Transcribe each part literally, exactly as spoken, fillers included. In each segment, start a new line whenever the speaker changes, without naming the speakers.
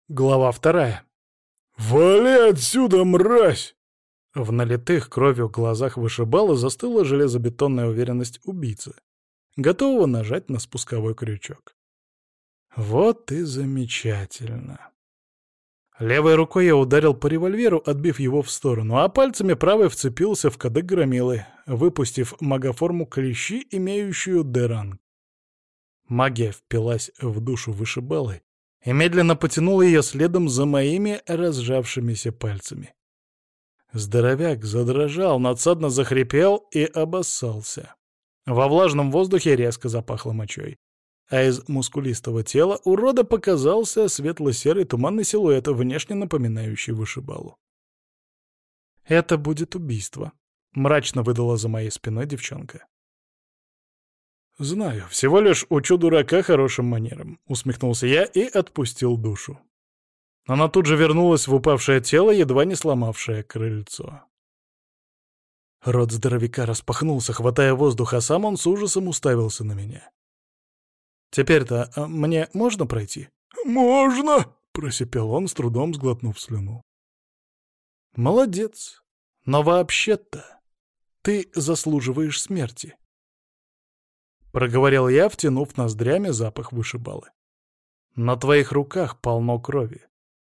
Глава вторая.
«Вали отсюда, мразь!»
В налитых кровью глазах вышибала застыла железобетонная уверенность убийцы, готового нажать на спусковой крючок. Вот и замечательно. Левой рукой я ударил по револьверу, отбив его в сторону, а пальцами правой вцепился в кадык громилы, выпустив магоформу клещи, имеющую Д-ранг. Магия впилась в душу вышибалы и медленно потянула ее следом за моими разжавшимися пальцами. Здоровяк задрожал, надсадно захрипел и обоссался. Во влажном воздухе резко запахло мочой, а из мускулистого тела урода показался светло-серый туманный силуэт, внешне напоминающий вышибалу. «Это будет убийство», — мрачно выдала за моей спиной девчонка. «Знаю, всего лишь учу дурака хорошим манерам», — усмехнулся я и отпустил душу. Она тут же вернулась в упавшее тело, едва не сломавшее крыльцо. Рот здоровяка распахнулся, хватая воздух, а сам он с ужасом уставился на меня. «Теперь-то а, мне можно пройти?»
«Можно!»
— просипел он, с трудом сглотнув слюну. «Молодец. Но вообще-то ты заслуживаешь смерти», — проговорил я, втянув ноздрями запах вышибалы. «На твоих руках полно крови».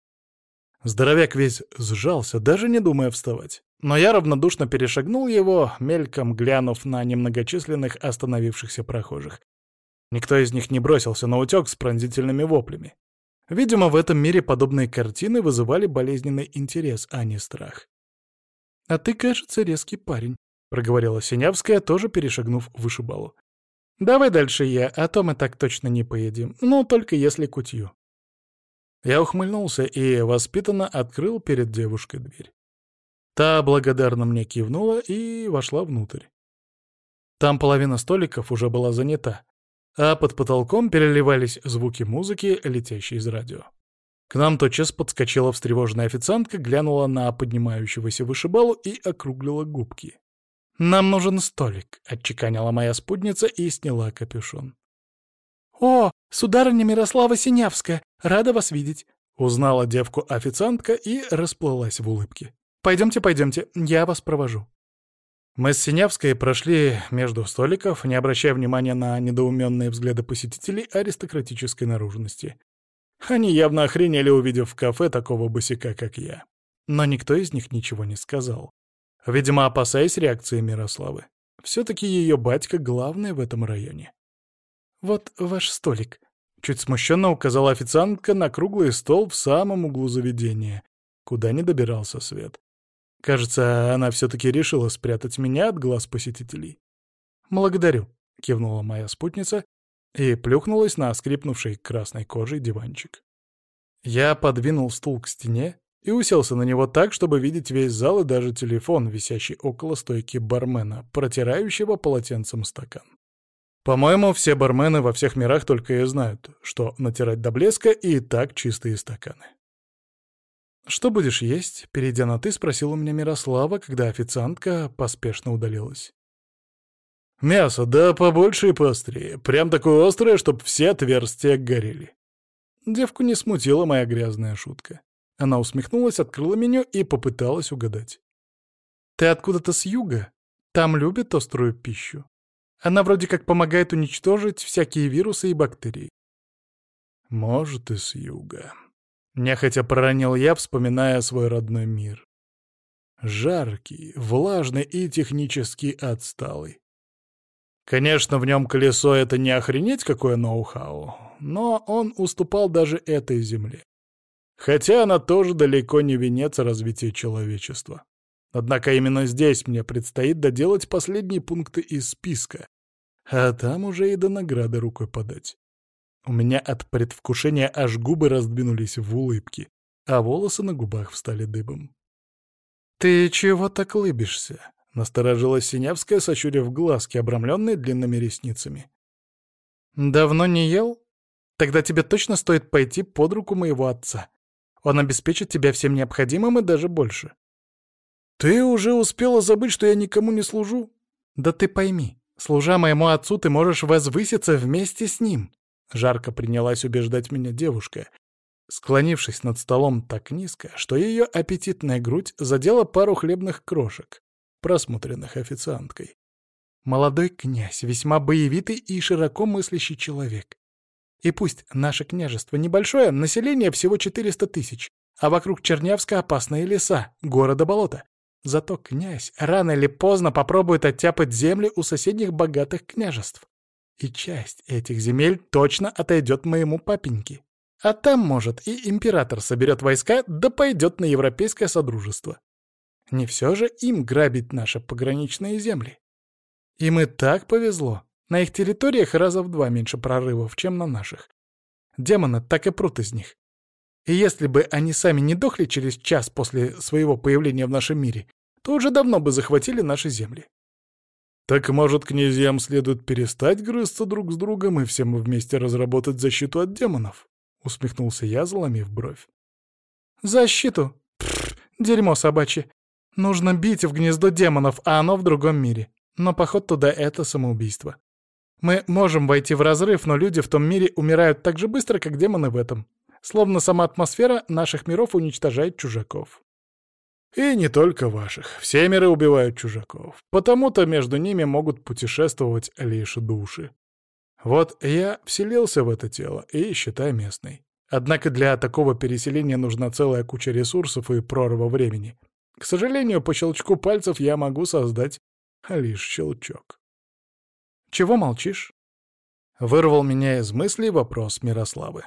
Здоровяк весь сжался, даже не думая вставать. Но я равнодушно перешагнул его, мельком глянув на немногочисленных остановившихся прохожих. Никто из них не бросился на утёк с пронзительными воплями. Видимо, в этом мире подобные картины вызывали болезненный интерес, а не страх. «А ты, кажется, резкий парень», — проговорила Синявская, тоже перешагнув вышибалу. «Давай дальше я, а то мы так точно не поедим. Ну, только если кутью». Я ухмыльнулся и воспитанно открыл перед девушкой дверь. Та благодарно мне кивнула и вошла внутрь. Там половина столиков уже была занята, а под потолком переливались звуки музыки, летящей из радио. К нам тотчас подскочила встревоженная официантка, глянула на поднимающегося вышибалу и округлила губки. «Нам нужен столик», — отчеканила моя спутница и сняла капюшон. «О, сударыня Мирослава Синявская, рада вас видеть», — узнала девку официантка и расплылась в улыбке. «Пойдемте, пойдемте, я вас провожу». Мы с Синявской прошли между столиков, не обращая внимания на недоуменные взгляды посетителей аристократической наружности. Они явно охренели, увидев в кафе такого босяка, как я. Но никто из них ничего не сказал. Видимо, опасаясь реакции Мирославы. Все-таки ее батька главный в этом районе. «Вот ваш столик», — чуть смущенно указала официантка на круглый стол в самом углу заведения, куда не добирался свет. Кажется, она все-таки решила спрятать меня от глаз посетителей. «Благодарю», — кивнула моя спутница и плюхнулась на скрипнувший красной кожей диванчик. Я подвинул стул к стене и уселся на него так, чтобы видеть весь зал и даже телефон, висящий около стойки бармена, протирающего полотенцем стакан. По-моему, все бармены во всех мирах только и знают, что натирать до блеска и так чистые стаканы. «Что будешь есть?» — перейдя на «ты», спросила у меня Мирослава, когда официантка поспешно удалилась.
«Мясо, да побольше и поострее. Прям такое острое, чтоб все отверстия горели».
Девку не смутила моя грязная шутка. Она усмехнулась, открыла меню и попыталась угадать. «Ты откуда-то с юга? Там любят острую пищу. Она вроде как помогает уничтожить всякие вирусы и бактерии».
«Может, и с юга». Нехотя проронил я, вспоминая свой родной мир. Жаркий, влажный и технически отсталый. Конечно, в нем колесо — это не охренеть какое ноу-хау, но он уступал даже этой земле. Хотя она тоже далеко не венец развития человечества. Однако именно здесь мне предстоит доделать последние пункты из списка, а там уже и до награды рукой подать. У меня от предвкушения аж губы раздвинулись в улыбке, а волосы на губах встали дыбом. «Ты чего так лыбишься?» — насторожилась Синявская, сощурив глазки, обрамленные длинными ресницами. «Давно не ел? Тогда тебе точно стоит пойти под руку моего отца. Он обеспечит тебя всем необходимым и даже больше». «Ты уже успела забыть, что я никому не служу?» «Да ты пойми, служа моему отцу, ты можешь возвыситься вместе с ним». Жарко принялась убеждать меня девушка,
склонившись над столом так низко, что ее аппетитная грудь задела пару хлебных крошек, просмотренных официанткой. Молодой князь, весьма боевитый и широко мыслящий человек. И пусть наше княжество небольшое, население всего четыреста тысяч, а вокруг Чернявска опасные леса, города болота. Зато князь рано или поздно попробует оттяпать земли у соседних богатых княжеств. И часть этих земель точно отойдет моему папеньке. А там, может, и император соберет войска, да пойдет на европейское содружество. Не все же им грабить наши пограничные земли. Им и так повезло. На их территориях раза в два меньше прорывов, чем на наших. Демоны так и прут из них. И если бы они сами не дохли через час после своего появления в нашем мире, то уже давно бы захватили наши земли.
Так, может, князьям следует перестать грызться друг с другом и всем вместе разработать защиту от демонов? Усмехнулся я, заломив бровь.
Защиту? Пфф, дерьмо собачье. Нужно бить в гнездо демонов, а оно в другом мире. Но поход туда — это самоубийство. Мы можем войти в разрыв, но люди в том мире умирают так же быстро, как демоны в этом. Словно сама атмосфера наших миров уничтожает чужаков.
И не только ваших. Все миры убивают чужаков. Потому-то между ними могут путешествовать лишь души. Вот я вселился в это тело и, считай, местный. Однако для такого переселения нужна целая куча ресурсов и прорва времени. К сожалению, по щелчку пальцев я могу создать лишь щелчок.
«Чего молчишь?» — вырвал меня из мыслей вопрос Мирославы.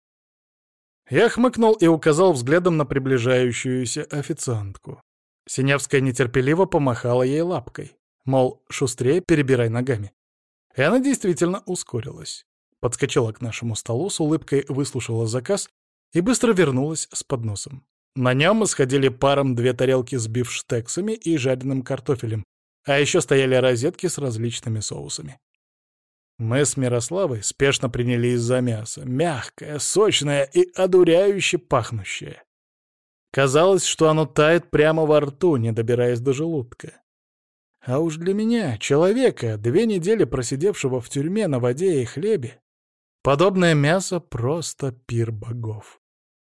Я хмыкнул и указал взглядом на приближающуюся официантку.
Синявская нетерпеливо помахала ей лапкой, мол, шустрее перебирай ногами. И она действительно ускорилась. Подскочила к нашему столу, с улыбкой выслушала заказ и быстро вернулась с подносом. На нем исходили паром две тарелки с бифштексами и жареным картофелем, а еще стояли розетки с различными соусами.
Мы с Мирославой спешно принялись за мясо, мягкое, сочное и одуряюще пахнущее. Казалось, что оно тает прямо во рту, не добираясь до желудка. А уж для меня, человека, две недели просидевшего в тюрьме на воде и хлебе, подобное мясо — просто пир богов.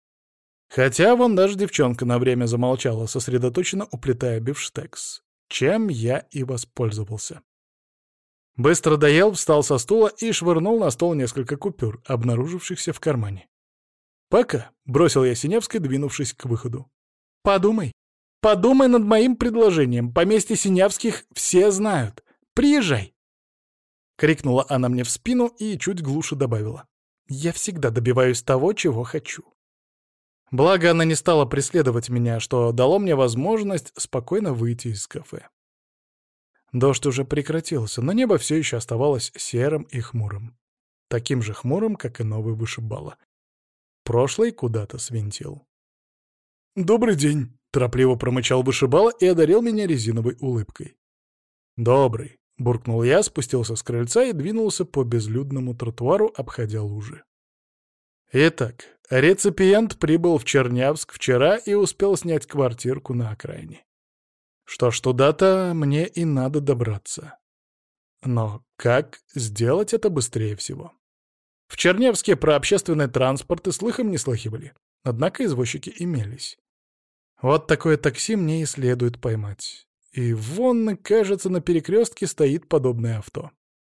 Хотя вон даже девчонка на время замолчала, сосредоточенно уплетая бифштекс, чем я и воспользовался. Быстро доел, встал со стула и швырнул на стол несколько купюр, обнаружившихся в кармане. «Пока», — бросил я Синявской, двинувшись к выходу.
«Подумай. Подумай над моим предложением. Поместье Синявских все знают. Приезжай!» Крикнула она мне в спину и чуть глуше добавила. «Я всегда добиваюсь того, чего хочу». Благо, она не стала преследовать меня, что дало мне возможность спокойно выйти из кафе. Дождь уже прекратился, но небо все еще оставалось серым и хмурым. Таким же хмурым, как и новый вышибала. Прошлый куда-то свинтил.
«Добрый день», — торопливо промычал вышибала и одарил меня резиновой улыбкой.
«Добрый», — буркнул я, спустился с крыльца и двинулся по безлюдному тротуару, обходя лужи. Итак, реципиент прибыл в Чернявск вчера и успел снять квартирку на окраине. Что ж, туда-то мне и надо добраться. Но как сделать это быстрее всего? В Чернявске про общественный транспорт и слыхом не слыхивали, однако извозчики имелись. Вот такое такси мне и следует поймать. И вон, кажется, на перекрестке стоит подобное авто.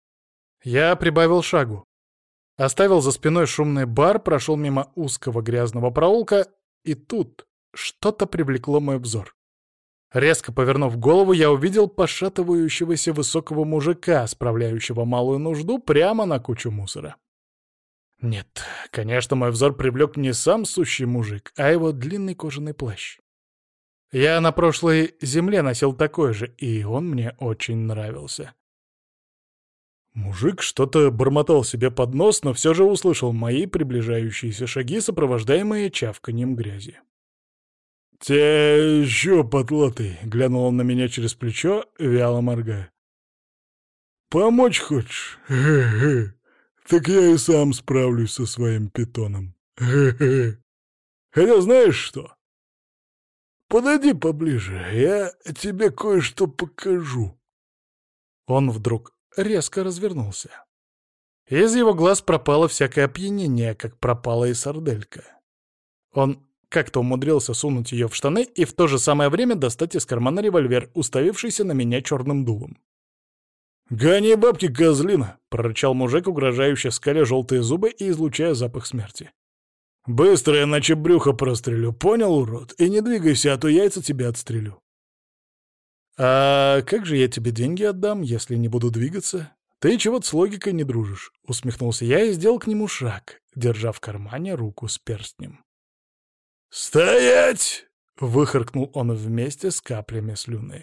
Я прибавил шагу. Оставил за спиной шумный бар, прошел мимо узкого грязного проулка, и тут что-то привлекло мой взор. Резко повернув голову, я увидел пошатывающегося высокого мужика, справляющего малую нужду прямо на кучу мусора. Нет, конечно, мой взор привлек не сам сущий мужик, а его длинный кожаный плащ. Я на прошлой земле носил такой же, и он мне очень нравился.
Мужик что-то бормотал себе под нос, но все же услышал мои приближающиеся шаги, сопровождаемые чавканьем грязи. «Те еще, потлатый!» — глянул он на меня через плечо, вяло моргая. «Помочь хочешь? Хе-хе. Так я и сам справлюсь со своим питоном. Хе-хе. Хотя знаешь что? Подойди поближе, я тебе кое-что покажу».
Он вдруг резко развернулся. Из его глаз пропало всякое опьянение, как пропала и сарделька. Он как-то умудрился сунуть ее в штаны и в то же самое время достать из кармана револьвер, уставившийся на меня черным дулом. «Гони бабки, козлина!» — прорычал мужик, угрожающе скаля желтые зубы и излучая запах смерти. «Быстро, иначе брюхо прострелю, понял, урод? И не двигайся, а то яйца тебе отстрелю». «А как же я тебе деньги отдам, если не буду двигаться? Ты чего-то с логикой не дружишь», — усмехнулся я и сделал к нему шаг, держа в кармане руку с перстнем. «Стоять!» — выхаркнул он вместе с каплями слюны.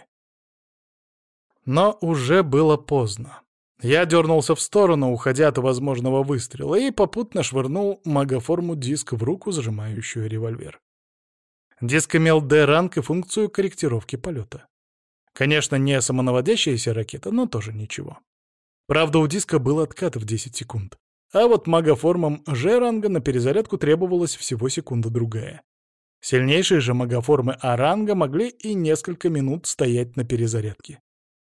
Но уже было поздно. Я дернулся в сторону, уходя от возможного выстрела, и попутно швырнул магоформу диск в руку, сжимающую револьвер. Диск имел Д-ранг и функцию корректировки полета. Конечно, не самонаводящаяся ракета, но тоже ничего. Правда, у диска был откат в десять секунд. А вот магоформам Ж-ранга на перезарядку требовалась всего секунда-другая. Сильнейшие же магоформы А-ранга могли и несколько минут стоять на перезарядке.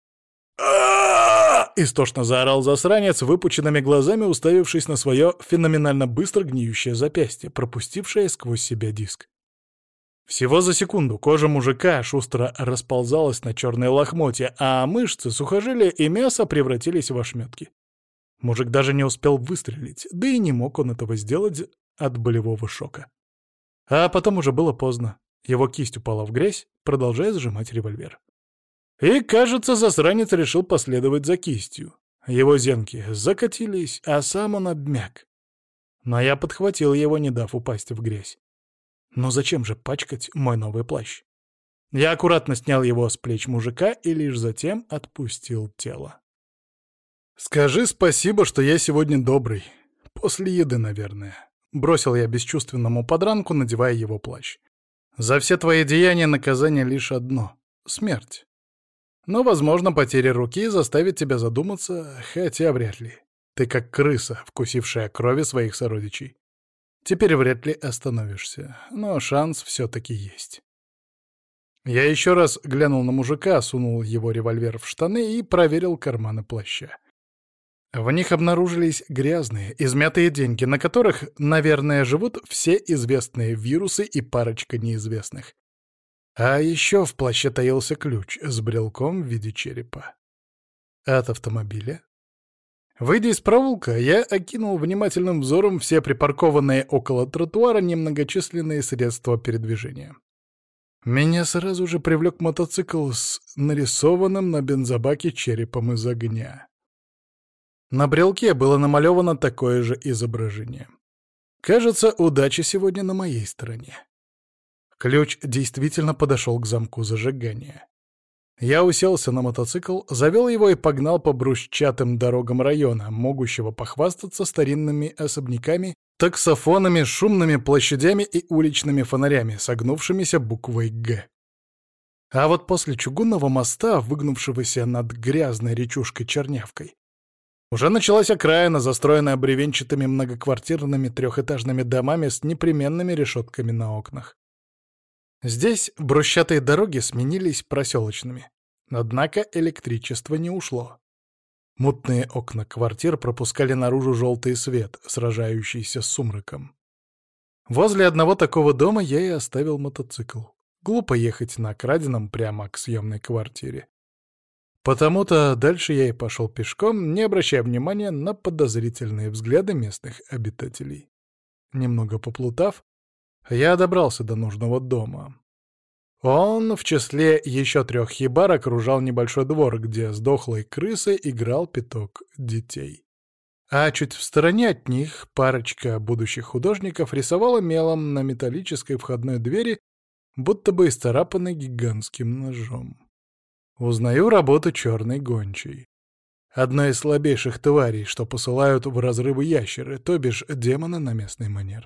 Истошно заорал засранец, выпученными глазами уставившись на свое феноменально быстро гниющее запястье, пропустившее сквозь себя диск. Всего за секунду кожа мужика шустро расползалась на черные лохмотья, а мышцы, сухожилия и мясо превратились в ошметки. Мужик даже не успел выстрелить, да и не мог он этого сделать от болевого шока. А потом уже было поздно. Его кисть упала в грязь, продолжая сжимать револьвер. И, кажется, засранец решил последовать за кистью. Его зенки закатились, а сам он обмяк. Но я подхватил его, не дав упасть в грязь. Но зачем же пачкать мой новый плащ? Я аккуратно снял его с плеч мужика и лишь затем отпустил тело. «Скажи спасибо, что я сегодня добрый. После еды, наверное». Бросил я бесчувственному подранку, надевая его плащ. «За все твои деяния наказание лишь одно — смерть. Но, возможно, потеря руки заставит тебя задуматься, хотя вряд ли. Ты как крыса, вкусившая крови своих сородичей. Теперь вряд ли остановишься, но шанс все-таки есть». Я еще раз глянул на мужика, сунул его револьвер в штаны и проверил карманы плаща. В них обнаружились грязные, измятые деньги, на которых, наверное, живут все известные вирусы и парочка неизвестных. А еще в плаще таился ключ с брелком в виде черепа. От автомобиля. Выйдя из проулка, я окинул внимательным взором все припаркованные около тротуара немногочисленные средства передвижения. Меня сразу же привлек мотоцикл с нарисованным на бензобаке черепом из огня. На брелке было намалевано такое же изображение. Кажется, удача сегодня на моей стороне. Ключ действительно подошел к замку зажигания. Я уселся на мотоцикл, завел его и погнал по брусчатым дорогам района, могущего похвастаться старинными особняками, таксофонами, шумными площадями и уличными фонарями, согнувшимися буквой «Г». А вот после чугунного моста, выгнувшегося над грязной речушкой-чернявкой, уже началась окраина, застроенная бревенчатыми многоквартирными трехэтажными домами с непременными решетками на окнах. Здесь брусчатые дороги сменились проселочными. Однако электричество не ушло. Мутные окна квартир пропускали наружу желтый свет, сражающийся с сумраком. Возле одного такого дома я и оставил мотоцикл. Глупо ехать на краденом прямо к съемной квартире. Потому-то дальше я и пошел пешком, не обращая внимания на подозрительные взгляды местных обитателей. Немного поплутав, я добрался до нужного дома. Он в числе еще трех хибар окружал небольшой двор, где с дохлой крысой играл пяток детей. А чуть в стороне от них парочка будущих художников рисовала мелом на металлической входной двери, будто бы исцарапанной гигантским ножом. Узнаю работу черной гончей. Одной из слабейших тварей, что посылают в разрывы ящеры, то бишь демона на местный манер.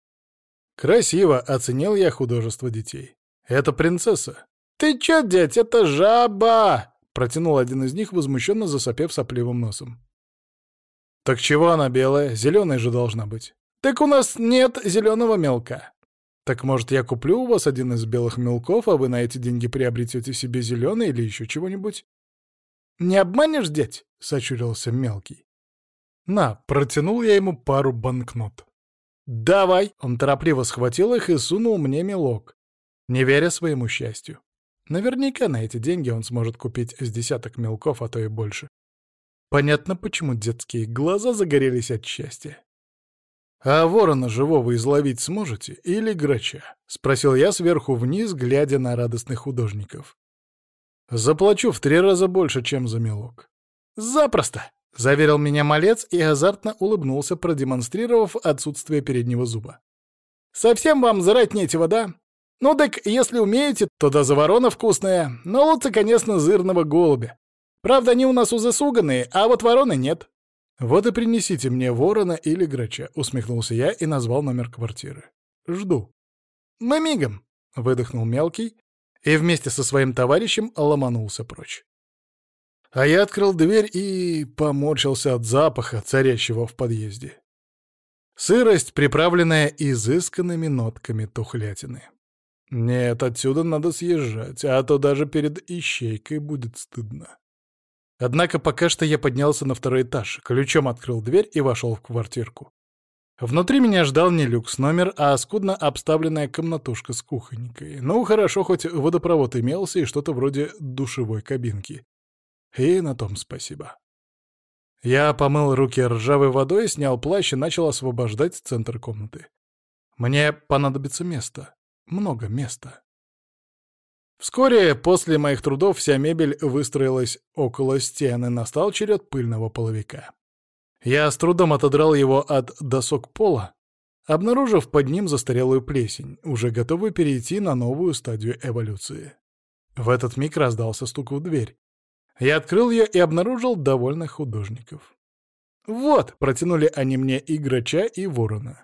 Красиво оценил я художество детей. Это принцесса. «Ты чё, дядь, это жаба!» — протянул один из них, возмущенно засопев сопливым носом. «Так чего она белая? Зеленая же должна быть». «Так у нас нет зеленого мелка». «Так, может, я куплю у вас один из белых мелков, а вы на эти деньги приобретете себе зеленый или еще чего-нибудь?» «Не обманешь, дядь?» — сочурился мелкий. «На», — протянул я ему пару банкнот. «Давай!» — он торопливо схватил их и сунул мне мелок, не веря своему счастью. Наверняка на эти деньги он сможет купить с десяток мелков, а то и больше. Понятно, почему детские глаза загорелись от счастья. «А ворона живого изловить сможете или грача?» — спросил я сверху вниз, глядя на радостных художников. «Заплачу в три раза больше, чем за мелок». «Запросто!» — заверил меня малец и азартно улыбнулся, продемонстрировав отсутствие переднего зуба. «Совсем вам зрать нечего, да? Ну так, если умеете, то да за ворона вкусная, но лучше, конечно, зырного голубя. Правда, они у нас уже суганые, а вот вороны нет». «Вот и принесите мне ворона или грача», — усмехнулся я и назвал номер квартиры. «Жду». «Мы мигом», — выдохнул мелкий и вместе со своим товарищем ломанулся прочь. А я открыл дверь и поморщился от запаха, царящего в подъезде. Сырость, приправленная изысканными нотками тухлятины. Нет, отсюда надо съезжать, а то даже перед ищейкой будет стыдно. Однако пока что я поднялся на второй этаж, ключом открыл дверь и вошел в квартирку. Внутри меня ждал не люкс-номер, а скудно обставленная комнатушка с кухонькой. Ну, хорошо, хоть водопровод имелся и что-то вроде душевой кабинки. И на том спасибо. Я помыл руки ржавой водой, снял плащ и начал освобождать центр комнаты. Мне понадобится место. Много места. Вскоре после моих трудов вся мебель выстроилась около стены, настал черед пыльного половика. Я с трудом отодрал его от досок пола, обнаружив под ним застарелую плесень, уже готовую перейти на новую стадию эволюции. В этот миг раздался стук в дверь. Я открыл ее и обнаружил довольных художников. «Вот!» — протянули они мне и грача, и ворона.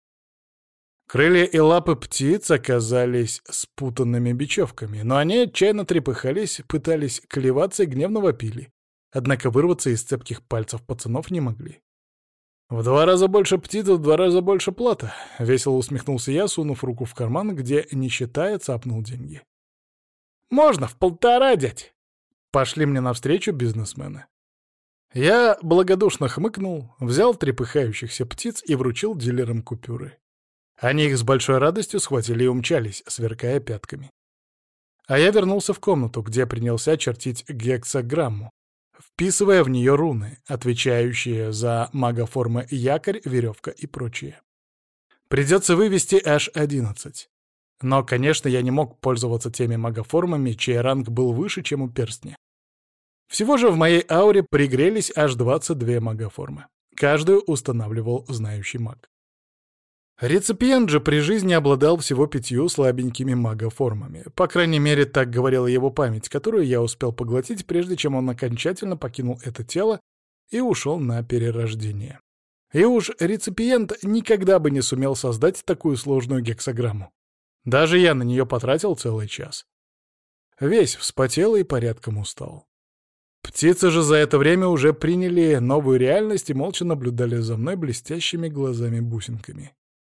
Крылья и лапы птиц оказались спутанными бечевками, но они отчаянно трепыхались, пытались клеваться и гневно вопили. Однако вырваться из цепких пальцев пацанов не могли. «В два раза больше птиц, в два раза больше плата», — весело усмехнулся я, сунув руку в карман, где, не считая, цапнул деньги. «Можно в полтора, дядь!» — пошли мне навстречу бизнесмены. Я благодушно хмыкнул, взял трепыхающихся птиц и вручил дилерам купюры. Они их с большой радостью схватили и умчались, сверкая пятками. А я вернулся в комнату, где принялся чертить гексаграмму, вписывая в нее руны, отвечающие за магоформы якорь, веревка и прочее. Придется вывести аж одиннадцать. Но, конечно, я не мог пользоваться теми магоформами, чей ранг был выше, чем у перстня. Всего же в моей ауре пригрелись аж двадцать две магоформы. Каждую устанавливал знающий маг. Реципиент же при жизни обладал всего пятью слабенькими магоформами. По крайней мере, так говорила его память, которую я успел поглотить, прежде чем он окончательно покинул это тело и ушел на перерождение. И уж реципиент никогда бы не сумел создать такую сложную гексаграмму. Даже я на нее потратил целый час. Весь вспотел и порядком устал. Птицы же за это время уже приняли новую реальность и молча наблюдали за мной блестящими глазами-бусинками.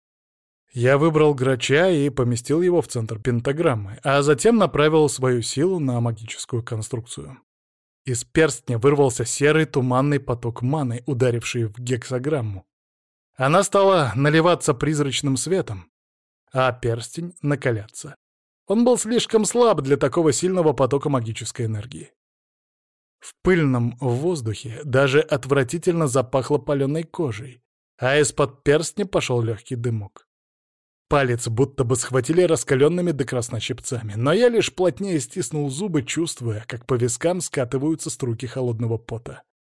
Я выбрал грача и поместил его в центр пентаграммы, а затем направил свою силу на магическую конструкцию. Из перстня вырвался серый туманный поток маны, ударивший в гексаграмму. Она стала наливаться призрачным светом, а перстень — накаляться. Он был слишком слаб для такого сильного потока магической энергии. В пыльном воздухе даже отвратительно запахло паленой кожей, а из-под перстня пошел легкий дымок. Палец будто бы схватили раскаленными до красна щипцами, но я лишь плотнее стиснул зубы, чувствуя, как по вискам скатываются струйки холодного пота.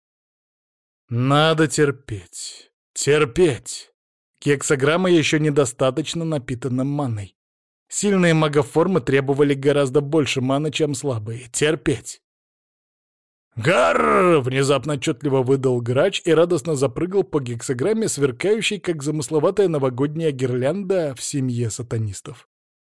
Надо терпеть. Терпеть. Гексаграмма еще недостаточно напитана маной. Сильные магоформы требовали гораздо больше маны, чем слабые. Терпеть. «Гарр!» — внезапно отчетливо выдал грач и радостно запрыгал по гексаграмме, сверкающей, как замысловатая новогодняя гирлянда в семье сатанистов.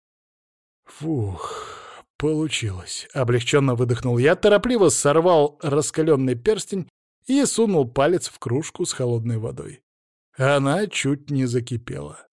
Фух, получилось. Облегченно выдохнул я, торопливо сорвал раскаленный перстень и сунул палец в кружку с холодной водой. Она чуть не закипела.